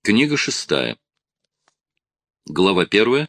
Книга 6. Глава 1.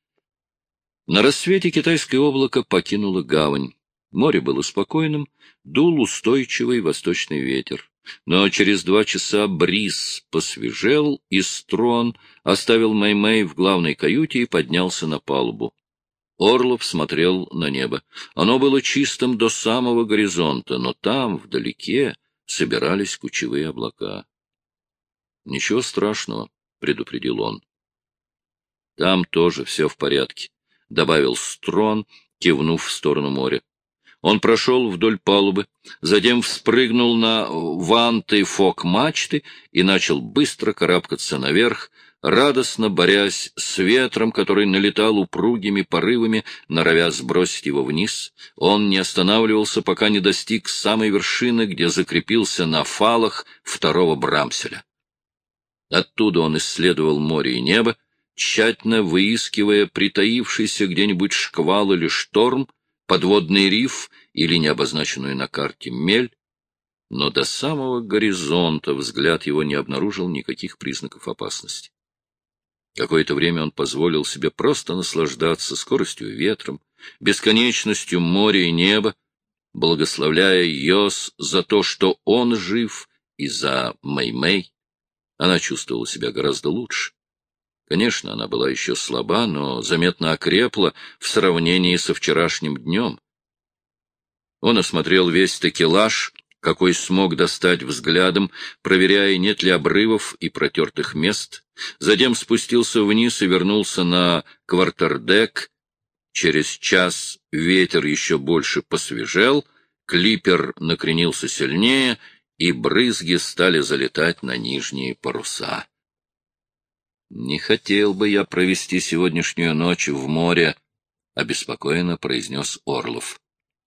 На рассвете китайское облако покинуло гавань. Море было спокойным, дул устойчивый восточный ветер. Но через 2 часа бриз посвежел, и Строн оставил Мэй-Мэй в главной каюте и поднялся на палубу. Орлов смотрел на небо. Оно было чистым до самого горизонта, но там, вдалеке, собирались кучевые облака. — Ничего страшного, — предупредил он. — Там тоже все в порядке, — добавил Строн, кивнув в сторону моря. Он прошел вдоль палубы, затем вспрыгнул на ванты фок-мачты и начал быстро карабкаться наверх, радостно борясь с ветром, который налетал упругими порывами, норовя сбросить его вниз. Он не останавливался, пока не достиг самой вершины, где закрепился на фалах 2-го брамселя. Оттуда он исследовал море и небо, тщательно выискивая притаившийся где-нибудь шквал или шторм, подводный риф или необозначенную на карте мель, но до самого горизонта взгляд его не обнаружил никаких признаков опасности. Какое-то время он позволил себе просто наслаждаться скоростью ветром, бесконечностью моря и неба, благословляя Йос за то, что он жив, и за Мэй-Мэй. Она чувствовала себя гораздо лучше. Конечно, она была еще слаба, но заметно окрепла в сравнении со вчерашним днем. Он осмотрел весь такелаж, какой смог достать взглядом, проверяя, нет ли обрывов и протертых мест. Затем спустился вниз и вернулся на квартердек. Через час ветер еще больше посвежел, клипер накренился сильнее, и брызги стали залетать на нижние паруса. «Не хотел бы я провести сегодняшнюю ночь в море», — обеспокоенно произнес Орлов.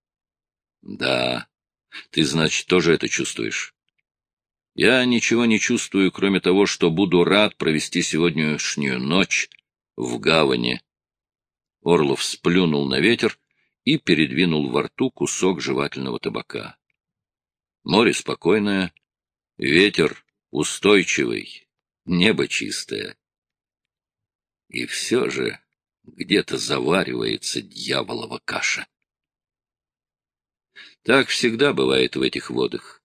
«Да, ты, значит, тоже это чувствуешь?» «Я ничего не чувствую, кроме того, что буду рад провести сегодняшнюю ночь в гавани». Орлов сплюнул на ветер и передвинул во рту кусок жевательного табака. Море спокойное, ветер устойчивый, небо чистое. И все же где-то заваривается дьяволова каша. Так всегда бывает в этих водах.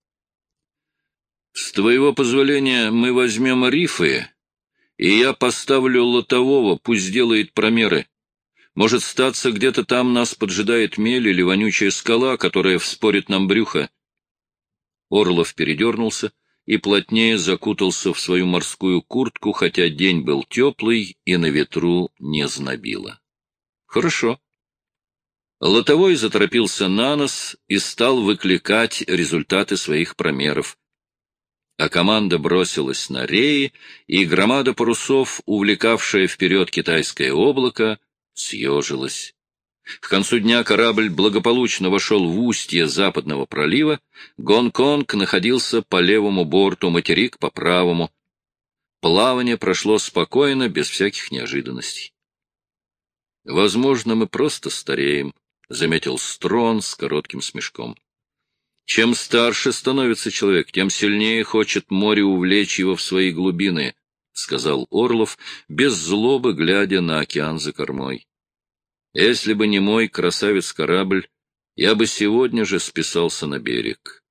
С твоего позволения мы возьмем рифы, и я поставлю лотового, пусть делает промеры. Может, статься, где-то там нас поджидает мель или вонючая скала, которая вспорит нам брюхо. Орлов передернулся и плотнее закутался в свою морскую куртку, хотя день был теплый и на ветру не знобило. — Хорошо. Лотовой заторопился на нос и стал выкликать результаты своих промеров. А команда бросилась на реи, и громада парусов, увлекавшая вперед китайское облако, съежилась. К концу дня корабль благополучно вошел в устье западного пролива, Гонконг находился по левому борту, материк по правому. Плавание прошло спокойно, без всяких неожиданностей. — Возможно, мы просто стареем, — заметил Строн с коротким смешком. — Чем старше становится человек, тем сильнее хочет море увлечь его в свои глубины, — сказал Орлов, без злобы глядя на океан за кормой. Если бы не мой красавец-корабль, я бы сегодня же списался на берег.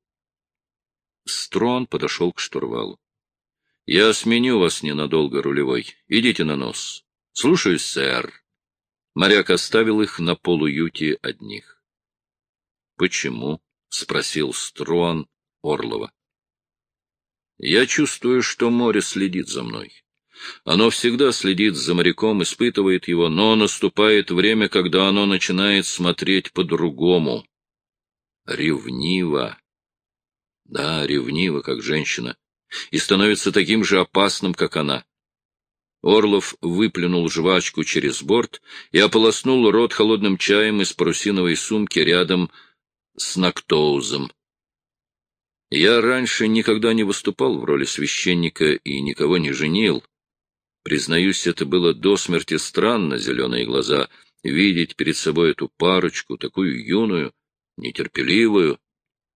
Строн подошел к штурвалу. — Я сменю вас ненадолго, рулевой. Идите на нос. — Слушаюсь, сэр. Моряк оставил их на полуюте одних. — Почему? — спросил Строн Орлова. — Я чувствую, что море следит за мной. Оно всегда следит за моряком, испытывает его, но наступает время, когда оно начинает смотреть по-другому. Ревниво. Да, ревниво, как женщина. И становится таким же опасным, как она. Орлов выплюнул жвачку через борт и ополоснул рот холодным чаем из парусиновой сумки рядом с Нактоузом. Я раньше никогда не выступал в роли священника и никого не женил. Признаюсь, это было до смерти странно, зеленые глаза, видеть перед собой эту парочку, такую юную, нетерпеливую,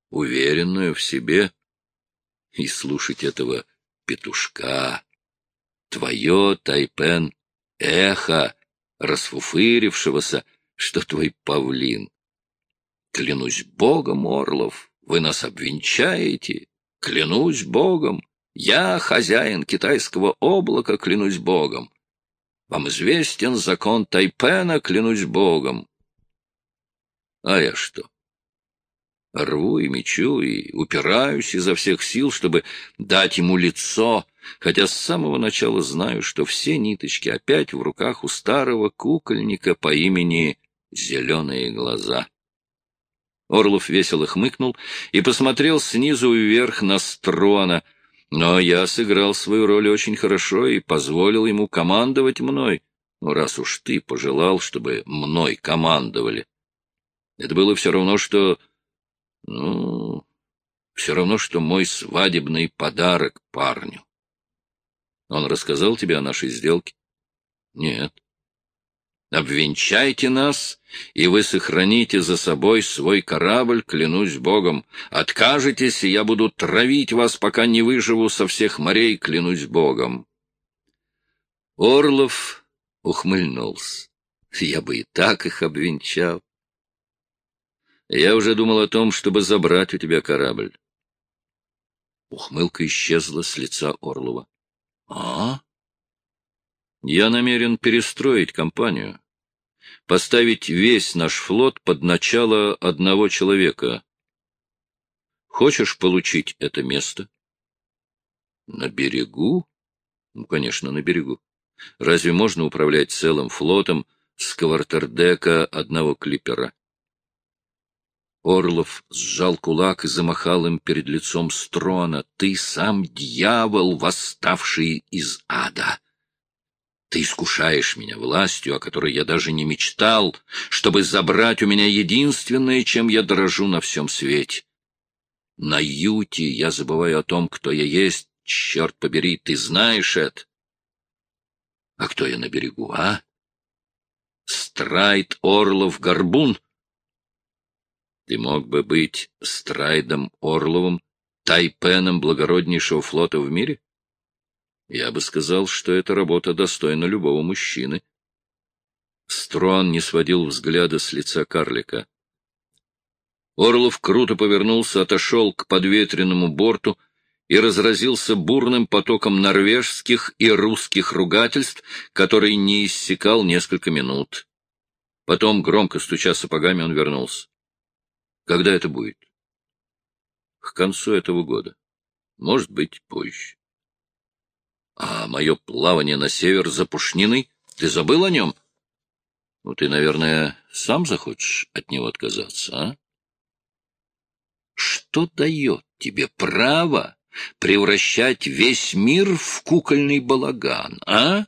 уверенную в себе, и слушать этого петушка. твое, Тайпен, эхо, расфуфырившегося, что твой павлин. Клянусь Богом, Орлов, вы нас обвенчаете. Клянусь Богом, я хозяин китайского облака, клянусь Богом. Вам известен закон Тайпена, клянусь Богом. А я что? Рву и мечу, и упираюсь изо всех сил, чтобы дать ему лицо, хотя с самого начала знаю, что все ниточки опять в руках у старого кукольника по имени Зеленые глаза. Орлов весело хмыкнул и посмотрел снизу вверх на Строна, но я сыграл свою роль очень хорошо и позволил ему командовать мной, раз уж ты пожелал, чтобы мной командовали. Это было все равно, что... все равно, что мой свадебный подарок парню. Он рассказал тебе о нашей сделке? Нет. Обвенчайте нас, и вы сохраните за собой свой корабль, клянусь Богом. Откажетесь, и я буду травить вас, пока не выживу со всех морей, клянусь Богом. Орлов ухмыльнулся. Я бы и так их обвенчал. Я уже думал о том, чтобы забрать у тебя корабль. Ухмылка исчезла с лица Орлова. Я намерен перестроить компанию, поставить весь наш флот под начало одного человека. Хочешь получить это место? На берегу? Конечно, на берегу. Разве можно управлять целым флотом с квартердека одного клипера? Орлов сжал кулак и замахал им перед лицом Строна. Ты сам дьявол, восставший из ада. Ты искушаешь меня властью, о которой я даже не мечтал, чтобы забрать у меня единственное, чем я дорожу на всем свете. На юте я забываю о том, кто я есть. Черт побери, ты знаешь это. А кто я на берегу, а? Страйд Орлов Горбун? Ты мог бы быть Страйдом Орловым, Тайпеном благороднейшего флота в мире? Я бы сказал, что эта работа достойна любого мужчины. Строн не сводил взгляда с лица карлика. Орлов круто повернулся, отошел к подветренному борту и разразился бурным потоком норвежских и русских ругательств, который не иссякал несколько минут. Потом, громко стуча сапогами, он вернулся. Когда это будет? К концу этого года. Может быть, позже. А мое плавание на север за Пушниной? Ты забыл о нем? Ты, наверное, сам захочешь от него отказаться, а? Что дает тебе право превращать весь мир в кукольный балаган, а?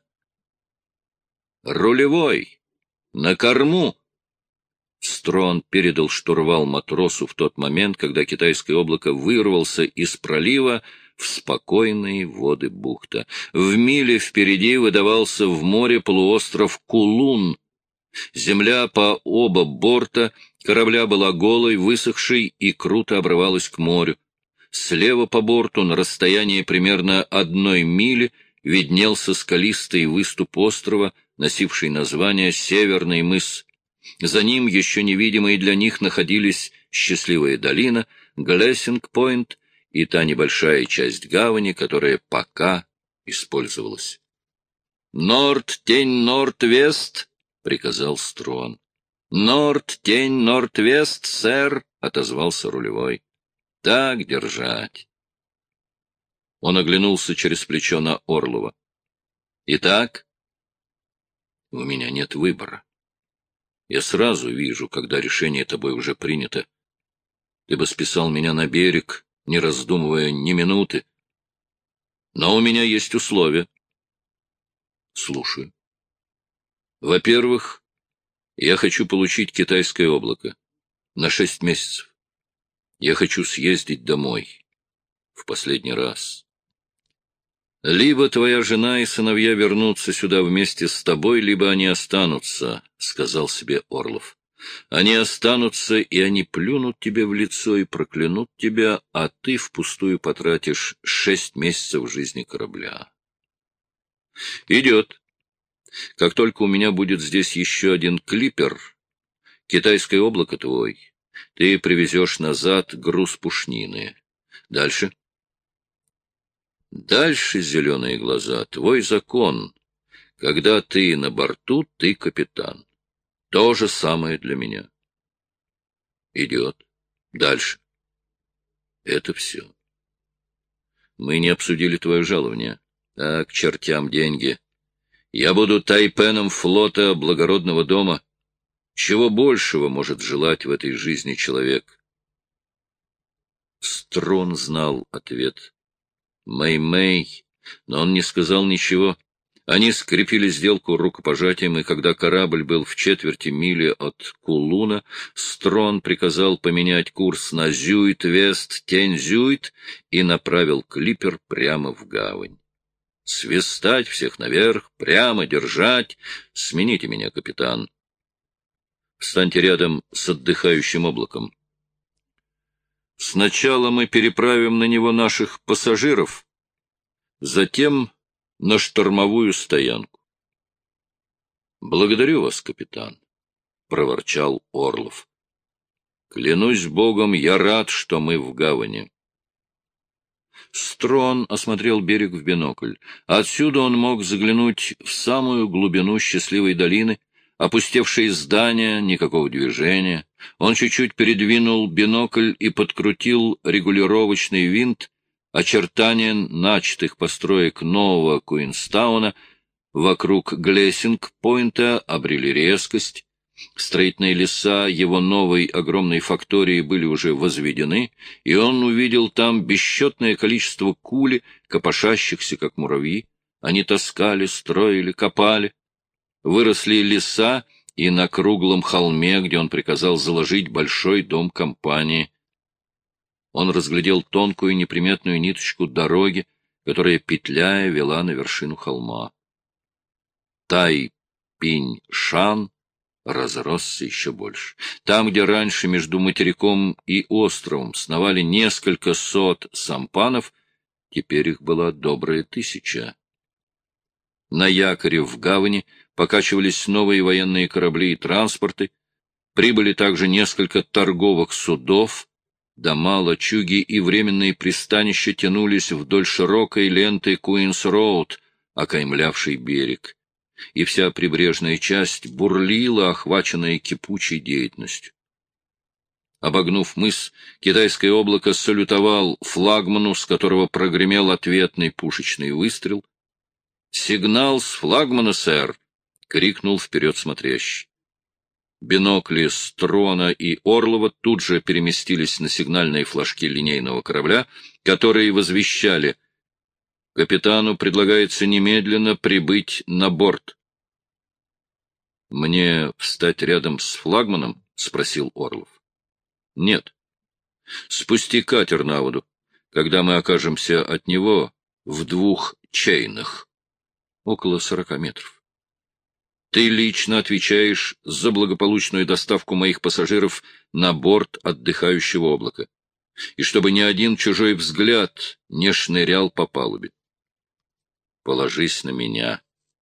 Рулевой! На корму! Строн передал штурвал матросу в тот момент, когда китайское облако вырвался из пролива в спокойные воды бухта. В миле впереди выдавался в море полуостров Кулун. Земля по оба борта корабля была голой, высохшей и круто обрывалась к морю. Слева по борту, на расстоянии примерно 1 мили, виднелся скалистый выступ острова, носивший название Северный мыс. За ним, еще невидимые для них, находились Счастливая долина, Глессинг-Пойнт и та небольшая часть гавани, которая пока использовалась. «Норд, тень, норд-вест!» — приказал Строн. «Норд, тень, норд-вест, сэр!» — отозвался рулевой. «Так держать!» Он оглянулся через плечо на Орлова. «Итак, у меня нет выбора. Я сразу вижу, когда решение тобой уже принято. Ты бы списал меня на берег, не раздумывая ни минуты. Но у меня есть условия». «Слушаю». «Во-первых, я хочу получить китайское облако на 6 месяцев. Я хочу съездить домой. В последний раз. Либо твоя жена и сыновья вернутся сюда вместе с тобой, либо они останутся, — сказал себе Орлов. Они останутся, и они плюнут тебе в лицо и проклянут тебя, а ты впустую потратишь 6 месяцев жизни корабля. Идет. Как только у меня будет здесь еще один клипер, китайское облако твой, ты привезешь назад груз пушнины. Дальше. Дальше, зеленые глаза, твой закон. Когда ты на борту, ты капитан. То же самое для меня. Идет. Дальше. Это все. Мы не обсудили твое жалование. А к чертям деньги. Я буду тайпеном флота благородного дома. Чего большего может желать в этой жизни человек? Строн знал ответ. Мэй-Мэй, но он не сказал ничего. Они скрепили сделку рукопожатием, и когда корабль был в четверти мили от Кулуна, Строн приказал поменять курс на Зюит-Вест-Тень-Зюит и направил клипер прямо в гавань. Свистать всех наверх, прямо держать. Смените меня, капитан. Встаньте рядом с отдыхающим облаком. Сначала мы переправим на него наших пассажиров, затем на штормовую стоянку. — Благодарю вас, капитан, — проворчал Орлов. — Клянусь Богом, я рад, что мы в гавани. Строн осмотрел берег в бинокль. Отсюда он мог заглянуть в самую глубину счастливой долины, опустевшие здания, никакого движения. Он чуть-чуть передвинул бинокль и подкрутил регулировочный винт. Очертания начатых построек нового Куинстауна вокруг Глессинг-Пойнта обрели резкость. Строительные леса его новой огромной фактории были уже возведены, и он увидел там бесчетное количество кули, копошащихся, как муравьи. Они таскали, строили, копали. Выросли леса, и на круглом холме, где он приказал заложить большой дом компании. Он разглядел тонкую неприметную ниточку дороги, которая, петляя, вела на вершину холма. Тай-Пинь-Шан разросся еще больше. Там, где раньше между материком и островом сновали несколько сот сампанов, теперь их была добрая 1000. На якоре в гавани покачивались новые военные корабли и транспорты, прибыли также несколько торговых судов, дома, лачуги и временные пристанища тянулись вдоль широкой ленты Куинс-Роуд, окаймлявшей берег, и вся прибрежная часть бурлила, охваченная кипучей деятельностью. Обогнув мыс, китайское облако салютовал флагману, с которого прогремел ответный пушечный выстрел. «Сигнал с флагмана, сэр!» — крикнул вперед смотрящий. Бинокли Строна и Орлова тут же переместились на сигнальные флажки линейного корабля, которые возвещали: «Капитану предлагается немедленно прибыть на борт». «Мне встать рядом с флагманом?» — спросил Орлов. «Нет. Спусти катер на воду, когда мы окажемся от него в 2 чейнах, около 40 метров. Ты лично отвечаешь за благополучную доставку моих пассажиров на борт отдыхающего облака, и чтобы ни один чужой взгляд не шнырял по палубе. Положись на меня».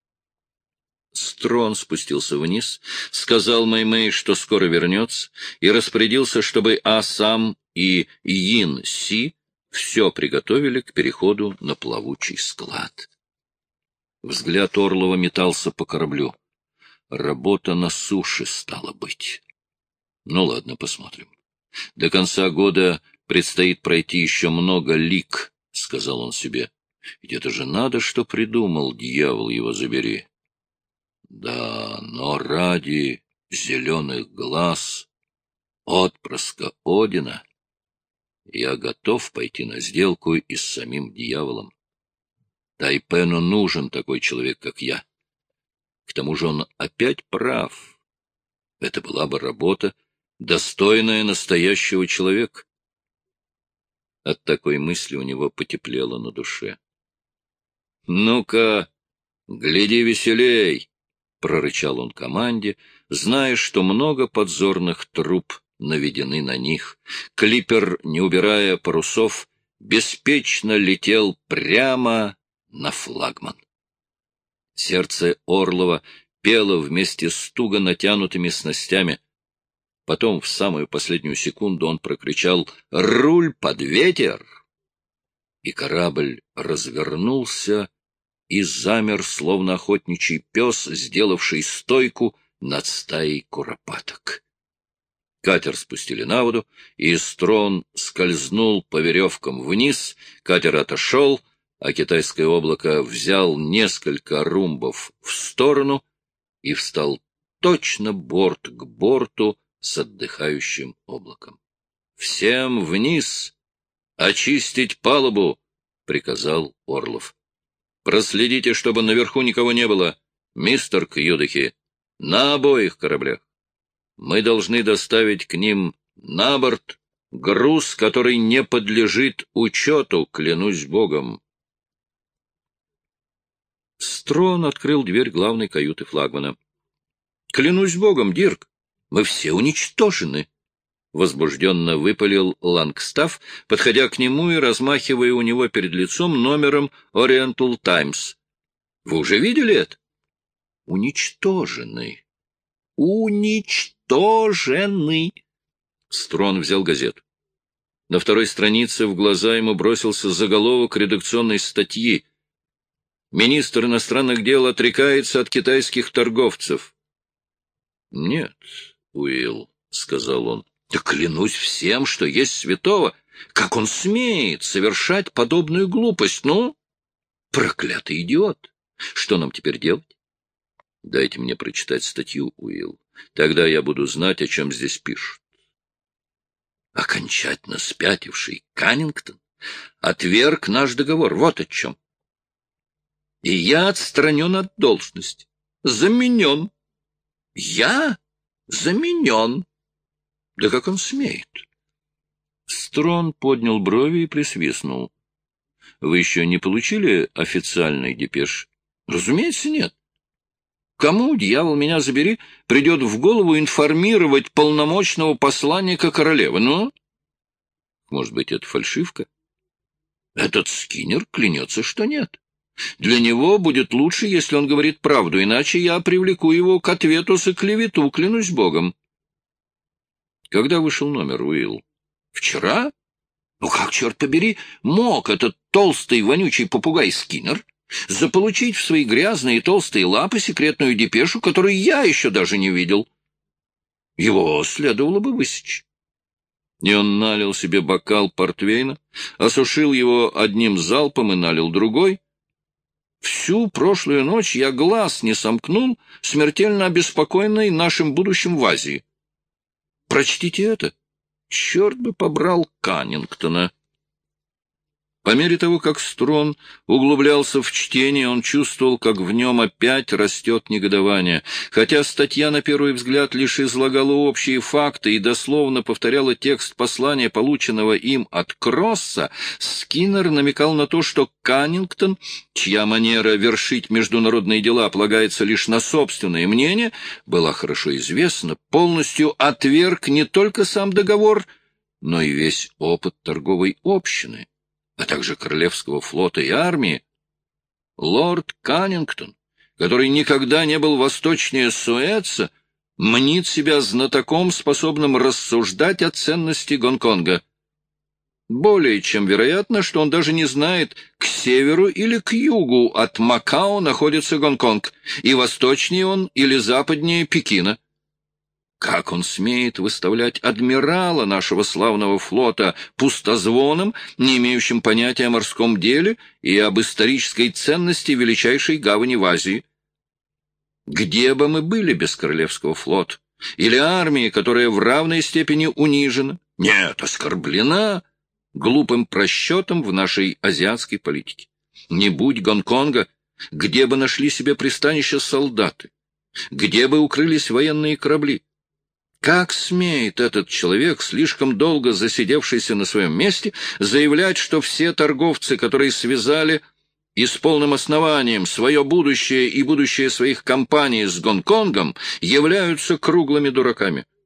Строн спустился вниз, сказал Мэй-Мэй, что скоро вернется, и распорядился, чтобы Асам и Йин-Си все приготовили к переходу на плавучий склад. Взгляд Орлова метался по кораблю. Работа на суше стала быть. Ну ладно, посмотрим. До конца года предстоит пройти еще много лиг, — сказал он себе. Ведь это же надо, что придумал, дьявол его забери. Да, но ради зеленых глаз, отпрыска Одина, я готов пойти на сделку и с самим дьяволом. Тайпену нужен такой человек, как я. К тому же он опять прав. Это была бы работа, достойная настоящего человека. От такой мысли у него потеплело на душе. — Ну-ка, гляди веселей! — прорычал он команде, зная, что много подзорных труб наведены на них. Клипер, не убирая парусов, беспечно летел прямо на флагман. Сердце Орлова пело вместе с туго натянутыми снастями. Потом, в самую последнюю секунду, он прокричал «Руль под ветер!» И корабль развернулся и замер, словно охотничий пес, сделавший стойку над стаей куропаток. Катер спустили на воду, и Строн скользнул по веревкам вниз, катер отошел, а китайское облако взял несколько румбов в сторону и встал точно борт к борту с отдыхающим облаком. — Всем вниз! Очистить палубу! — приказал Орлов. — Проследите, чтобы наверху никого не было, мистер Кьюдахи, на обоих кораблях. Мы должны доставить к ним на борт груз, который не подлежит учету, клянусь Богом. Строн открыл дверь главной каюты флагмана. — Клянусь Богом, Дирк, мы все уничтожены! — возбужденно выпалил Лангстафф, подходя к нему и размахивая у него перед лицом номером Oriental Times. — Вы уже видели это? — Уничтожены. Уничтожены. Строн взял газету. На второй странице в глаза ему бросился заголовок редакционной статьи. Министр иностранных дел отрекается от китайских торговцев. — Нет, Уилл, — сказал он, — да клянусь всем, что есть святого. Как он смеет совершать подобную глупость? Ну, проклятый идиот! Что нам теперь делать? Дайте мне прочитать статью, Уилл. Тогда я буду знать, о чем здесь пишут. Окончательно спятивший Каннингтон отверг наш договор. Вот о чем. И я отстранен от должности. Заменен. Я заменен. Да как он смеет? Строн поднял брови и присвистнул. Вы еще не получили официальный депеш? Разумеется, нет. Кому, дьявол меня забери, придет в голову информировать полномочного посланника королевы? Ну? Может быть, это фальшивка? Этот Скиннер клянется, что нет. Для него будет лучше, если он говорит правду, иначе я привлеку его к ответу за клевету, клянусь Богом. Когда вышел номер, Уилл? Вчера? Ну как, черт побери, мог этот толстый вонючий попугай Скиннер заполучить в свои грязные толстые лапы секретную депешу, которую я еще даже не видел? Его следовало бы высечь. И он налил себе бокал портвейна, осушил его одним залпом и налил другой. Всю прошлую ночь я глаз не сомкнул, смертельно обеспокоенный нашим будущим в Азии. Прочтите это. Черт бы побрал Каннингтона. По мере того, как Строн углублялся в чтение, он чувствовал, как в нем опять растет негодование. Хотя статья, на первый взгляд, лишь излагала общие факты и дословно повторяла текст послания, полученного им от Кросса, Скиннер намекал на то, что Каннингтон, чья манера вершить международные дела полагается лишь на собственное мнение, была хорошо известна, полностью отверг не только сам договор, но и весь опыт торговой общины, а также Королевского флота и армии. Лорд Каннингтон, который никогда не был восточнее Суэца, мнит себя знатоком, способным рассуждать о ценности Гонконга. Более чем вероятно, что он даже не знает, к северу или к югу от Макао находится Гонконг, и восточнее он или западнее Пекина. Как он смеет выставлять адмирала нашего славного флота пустозвоном, не имеющим понятия о морском деле и об исторической ценности величайшей гавани в Азии? Где бы мы были без Королевского флота? Или армии, которая в равной степени унижена? Нет, оскорблена глупым просчетом в нашей азиатской политике. Не будь Гонконга, где бы нашли себе пристанище солдаты? Где бы укрылись военные корабли? Как смеет этот человек, слишком долго засидевшийся на своем месте, заявлять, что все торговцы, которые связали и с полным основанием свое будущее и будущее своих компаний с Гонконгом, являются круглыми дураками?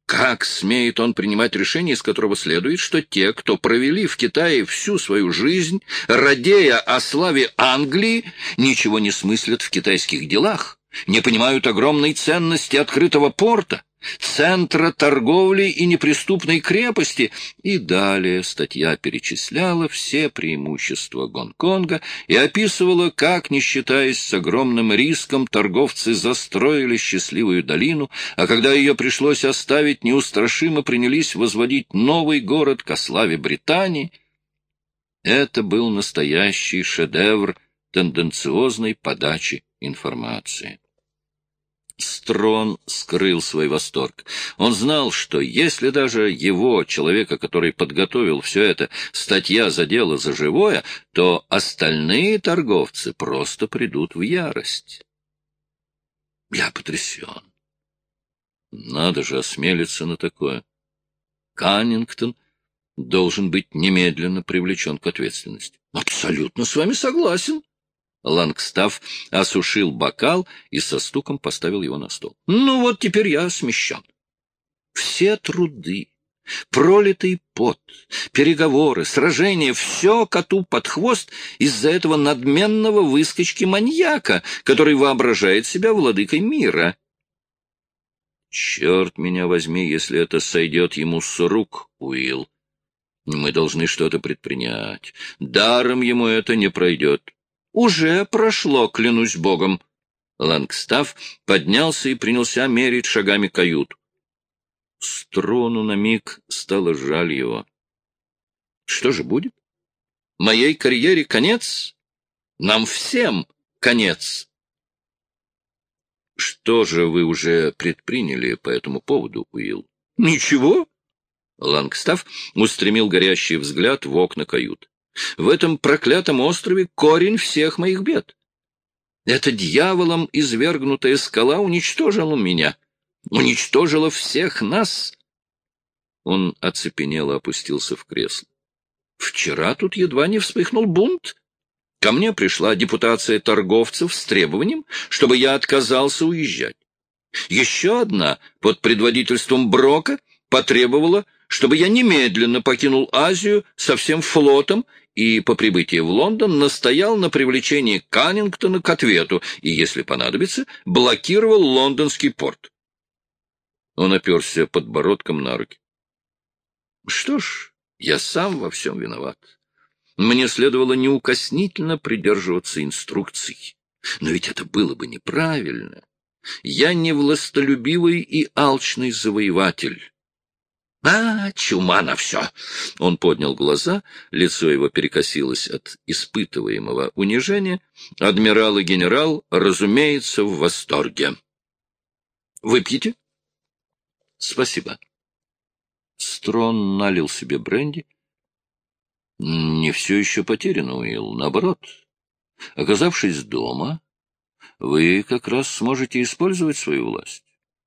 Как смеет он принимать решение, из которого следует, что те, кто провели в Китае всю свою жизнь, радея о славе Англии, ничего не смыслят в китайских делах, не понимают огромной ценности открытого порта, центра торговли и неприступной крепости, и далее статья перечисляла все преимущества Гонконга и описывала, как, не считаясь с огромным риском, торговцы застроили счастливую долину, а когда ее пришлось оставить, неустрашимо принялись возводить новый город ко славе Британии. Это был настоящий шедевр тенденциозной подачи информации. Строн скрыл свой восторг. Он знал, что если даже его, человека, который подготовил все это, статья задела за живое, то остальные торговцы просто придут в ярость. Я потрясен. Надо же осмелиться на такое. Каннингтон должен быть немедленно привлечен к ответственности. Абсолютно с вами согласен. Лангстафф осушил бокал и со стуком поставил его на стол. Ну вот теперь я смещен. Все труды, пролитый пот, переговоры, сражения — все коту под хвост из-за этого надменного выскочки-маньяка, который воображает себя владыкой мира. Черт меня возьми, если это сойдет ему с рук, Уилл. Мы должны что-то предпринять. Даром ему это не пройдет. Уже прошло, клянусь богом. Лангстафф поднялся и принялся мерить шагами каюту. Строну на миг стало жаль его. Что же будет? Моей карьере конец? Нам всем конец. Что же вы уже предприняли по этому поводу, Уилл? Ничего. Лангстафф устремил горящий взгляд в окна кают. В этом проклятом острове корень всех моих бед. Эта дьяволом извергнутая скала уничтожила меня, уничтожила всех нас. Он оцепенело опустился в кресло. Вчера тут едва не вспыхнул бунт. Ко мне пришла депутация торговцев с требованием, чтобы я отказался уезжать. Еще одна, под предводительством Брока, потребовала, чтобы я немедленно покинул Азию со всем флотом и по прибытии в Лондон настоял на привлечении Каннингтона к ответу и, если понадобится, блокировал лондонский порт. Он оперся подбородком на руки. Что ж, я сам во всем виноват. Мне следовало неукоснительно придерживаться инструкций. Но ведь это было бы неправильно. Я не властолюбивый и алчный завоеватель. Чума на все! Он поднял глаза, лицо его перекосилось от испытываемого унижения. Адмирал и генерал, разумеется, в восторге. Выпьете? Спасибо. Строн налил себе бренди. Не все еще потеряно, Уилл. Наоборот, оказавшись дома, вы как раз сможете использовать свою власть.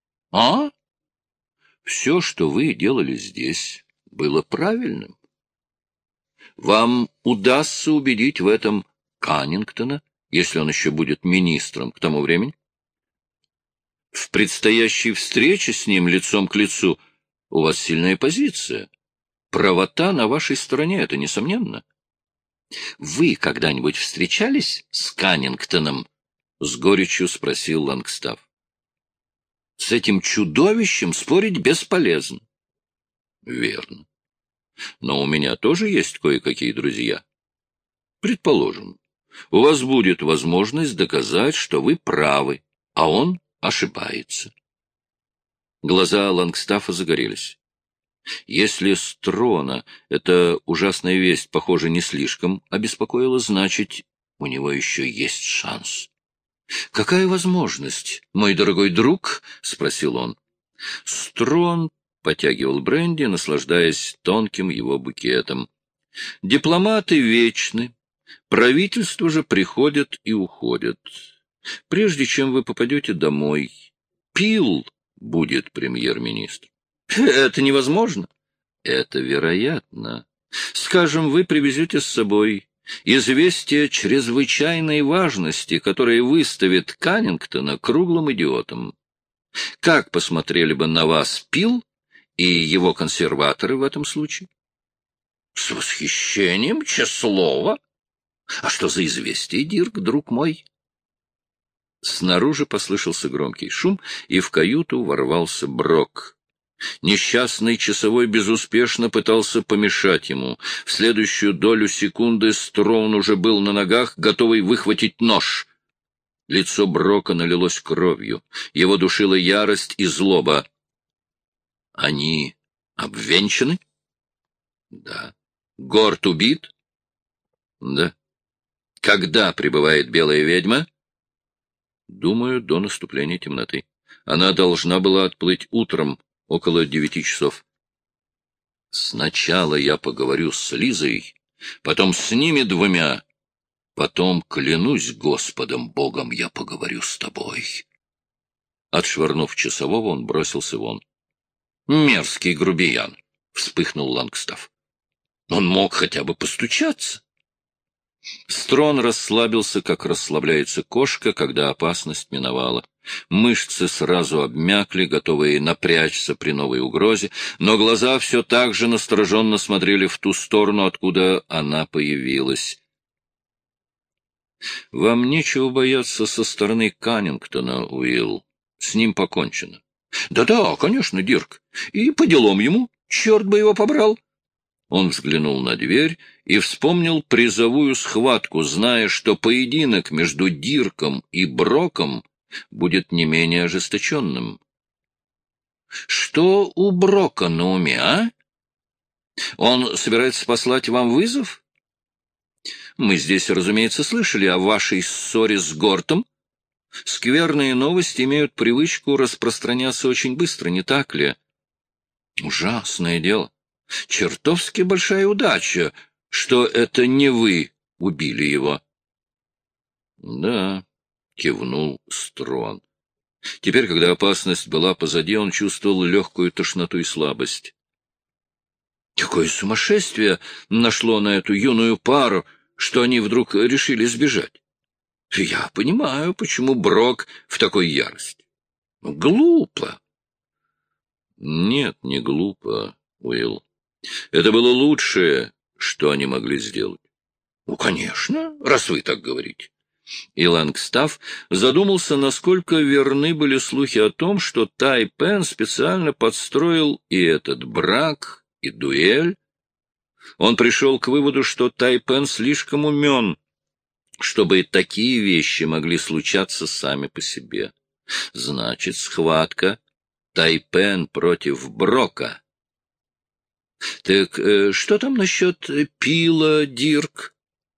Все, что вы делали здесь, было правильным. Вам удастся убедить в этом Каннингтона, если он еще будет министром к тому времени. В предстоящей встрече с ним лицом к лицу у вас сильная позиция. Правота на вашей стороне, это несомненно. Вы когда-нибудь встречались с Каннингтоном? — с горечью спросил Лангстафф. С этим чудовищем спорить бесполезно. Верно. Но у меня тоже есть кое-какие друзья. Предположим, у вас будет возможность доказать, что вы правы, а он ошибается. Глаза Лангстаффа загорелись. Если Строна эта ужасная весть, похоже, не слишком обеспокоила, значит, у него еще есть шанс. — Какая возможность, мой дорогой друг? — спросил он. Строн потягивал бренди, наслаждаясь тонким его букетом. Дипломаты вечны, правительства же приходят и уходят. Прежде чем вы попадете домой, Пил будет премьер-министр. Это невозможно. Это вероятно. Скажем, вы привезете с собой известие чрезвычайной важности, которое выставит Каннингтона круглым идиотом. Как посмотрели бы на вас Пил и его консерваторы в этом случае? С восхищением, честное слово. А что за известие, Дирк, друг мой? Снаружи послышался громкий шум, и в каюту ворвался Брок. Несчастный часовой безуспешно пытался помешать ему. В следующую долю секунды Строн уже был на ногах, готовый выхватить нож. Лицо Брока налилось кровью. Его душила ярость и злоба. — Они обвенчаны? — Да. — Горд убит? — Да. — Когда прибывает белая ведьма? — Думаю, до наступления темноты. Она должна была отплыть утром, около 9 часов. Сначала я поговорю с Лизой, потом с ними двумя, потом, клянусь Господом Богом, я поговорю с тобой. Отшвырнув часового, он бросился вон. Мерзкий грубиян! — вспыхнул Лангстаф. Он мог хотя бы постучаться. Строн расслабился, как расслабляется кошка, когда опасность миновала. Мышцы сразу обмякли, готовые напрячься при новой угрозе, но глаза все так же настороженно смотрели в ту сторону, откуда она появилась. — Вам нечего бояться со стороны Каннингтона, Уилл. С ним покончено. Да — Да-да, конечно, Дирк. И по делам ему. Черт бы его побрал. Он взглянул на дверь и вспомнил призовую схватку, зная, что поединок между Дирком и Броком будет не менее ожесточенным. Что у Брока на уме, а? Он собирается послать вам вызов? Мы здесь, разумеется, слышали о вашей ссоре с Гортом. Скверные новости имеют привычку распространяться очень быстро, не так ли? Ужасное дело. Чертовски большая удача, что это не вы убили его. — Да, — кивнул Строн. Теперь, когда опасность была позади, он чувствовал легкую тошноту и слабость. Какое сумасшествие нашло на эту юную пару, что они вдруг решили сбежать. Я понимаю, почему Брок в такой ярости. Глупо. Нет, не глупо, Уилл. Это было лучшее, что они могли сделать. Ну, конечно, раз вы так говорите. И Лангстаф задумался, насколько верны были слухи о том, что Тай Пен специально подстроил и этот брак, и дуэль. Он пришел к выводу, что Тай Пен слишком умен, чтобы такие вещи могли случаться сами по себе. Значит, схватка Тай Пен против Брока. Так что там насчет Пила, Дирк?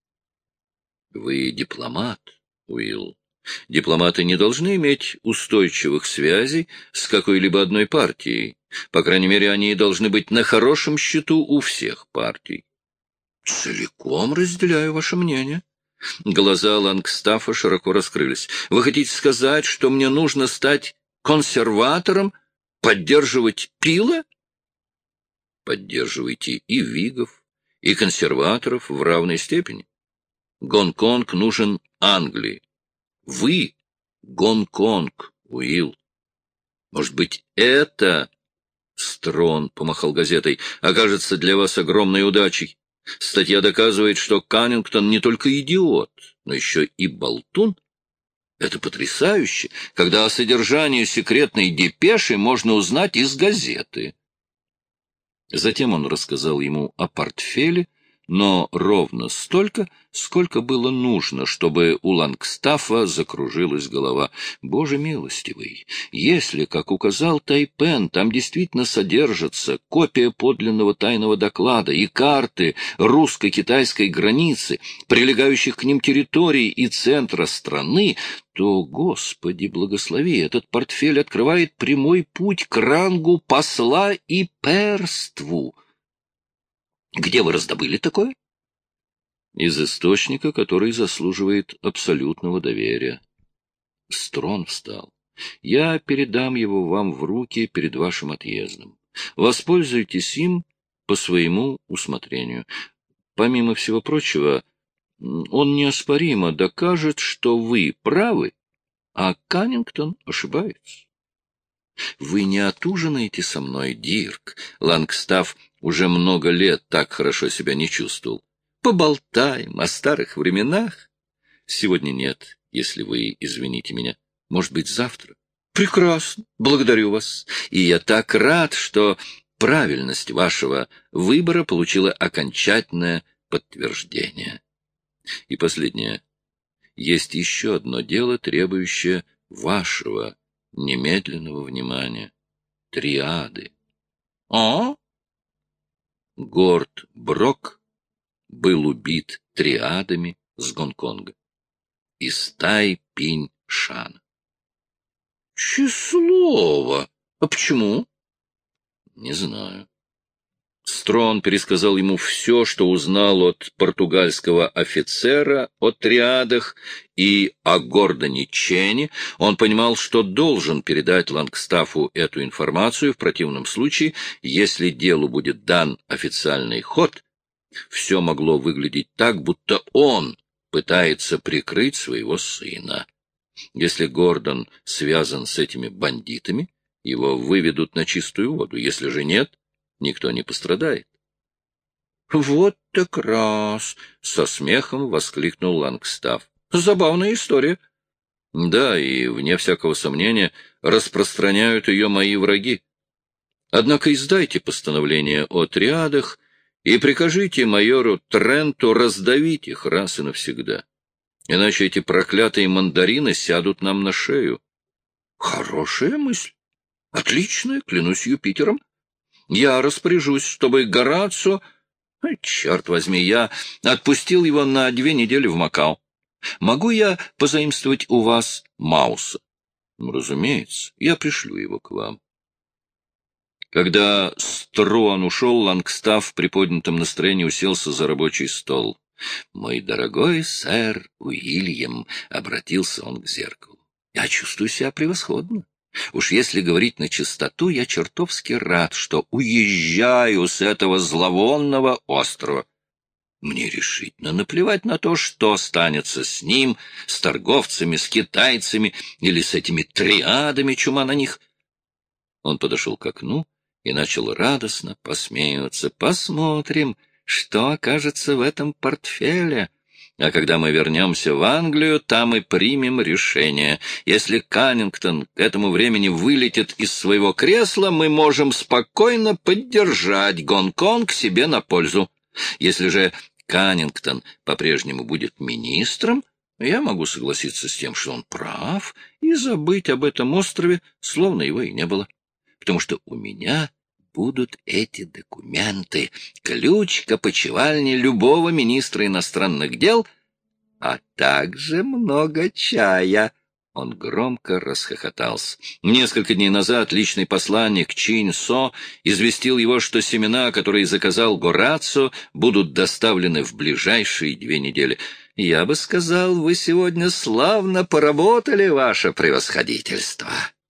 Вы дипломат, Уилл. Дипломаты не должны иметь устойчивых связей с какой-либо одной партией. По крайней мере, они должны быть на хорошем счету у всех партий. Целиком разделяю ваше мнение. Глаза Лангстафа широко раскрылись. Вы хотите сказать, что мне нужно стать консерватором, поддерживать Пила? Поддерживайте и вигов, и консерваторов в равной степени. Гонконг нужен Англии. Вы — Гонконг, Уилл. Может быть, это, Строн помахал газетой, окажется для вас огромной удачей. Статья доказывает, что Каннингтон не только идиот, но еще и болтун. Это потрясающе, когда о содержании секретной депеши можно узнать из газеты. Затем он рассказал ему о портфеле, но ровно столько, сколько было нужно, чтобы у Лангстафа закружилась голова. Боже милостивый, если, как указал Тай Пен, там действительно содержится копия подлинного тайного доклада и карты русско-китайской границы, прилегающих к ним территорий и центра страны, то, Господи, благослови, этот портфель открывает прямой путь к рангу посла и перству. Где вы раздобыли такое? Из источника, который заслуживает абсолютного доверия. Строн встал. Я передам его вам в руки перед вашим отъездом. Воспользуйтесь им по своему усмотрению. Помимо всего прочего, он неоспоримо докажет, что вы правы, а Каннингтон ошибается. Вы не отужинаете со мной, Дирк? Лангстафф уже много лет так хорошо себя не чувствовал. Поболтаем о старых временах? Сегодня нет, если вы извините меня. Может быть, завтра? Прекрасно, благодарю вас. И я так рад, что правильность вашего выбора получила окончательное подтверждение. И последнее. Есть еще одно дело, требующее вашего немедленного внимания. Триады. А? Горд Брок был убит триадами с Гонконга из Тай-Пинь-Шана. Числово! А почему? Не знаю. Строн пересказал ему все, что узнал от португальского офицера о триадах и о Гордоне Чене. Он понимал, что должен передать Лангстаффу эту информацию, в противном случае, если делу будет дан официальный ход, все могло выглядеть так, будто он пытается прикрыть своего сына. Если Гордон связан с этими бандитами, его выведут на чистую воду. Если же нет, никто не пострадает. — Вот так раз! — со смехом воскликнул Лангстафф. — Забавная история. — Да, и, вне всякого сомнения, распространяют ее мои враги. Однако издайте постановление о триадах и прикажите майору Тренту раздавить их раз и навсегда. Иначе эти проклятые мандарины сядут нам на шею. — Хорошая мысль. Отличная, клянусь Юпитером. Я распоряжусь, чтобы Горацио... Черт возьми, я отпустил его на 2 недели в Макао. Могу я позаимствовать у вас Мауса? Разумеется, я пришлю его к вам. Когда Струан ушел, Лангстафф в приподнятом настроении уселся за рабочий стол. «Мой дорогой сэр Уильям», — обратился он к зеркалу, — «я чувствую себя превосходно. Уж если говорить на чистоту, я чертовски рад, что уезжаю с этого зловонного острова. Мне решительно наплевать на то, что станется с ним, с торговцами, с китайцами или с этими триадами, чума на них». Он подошел к окну и начал радостно посмеиваться. «Посмотрим, что окажется в этом портфеле. А когда мы вернемся в Англию, там и примем решение. Если Каннингтон к этому времени вылетит из своего кресла, мы можем спокойно поддержать Гонконг себе на пользу. Если же Каннингтон по-прежнему будет министром, я могу согласиться с тем, что он прав, и забыть об этом острове, словно его и не было. Потому что у меня будут эти документы, ключ к опочивальне любого министра иностранных дел, а также много чая». Он громко расхохотался. Несколько дней назад личный посланник Чинь-Со известил его, что семена, которые заказал Горацио, будут доставлены в ближайшие 2 недели. «Я бы сказал, вы сегодня славно поработали, ваше превосходительство».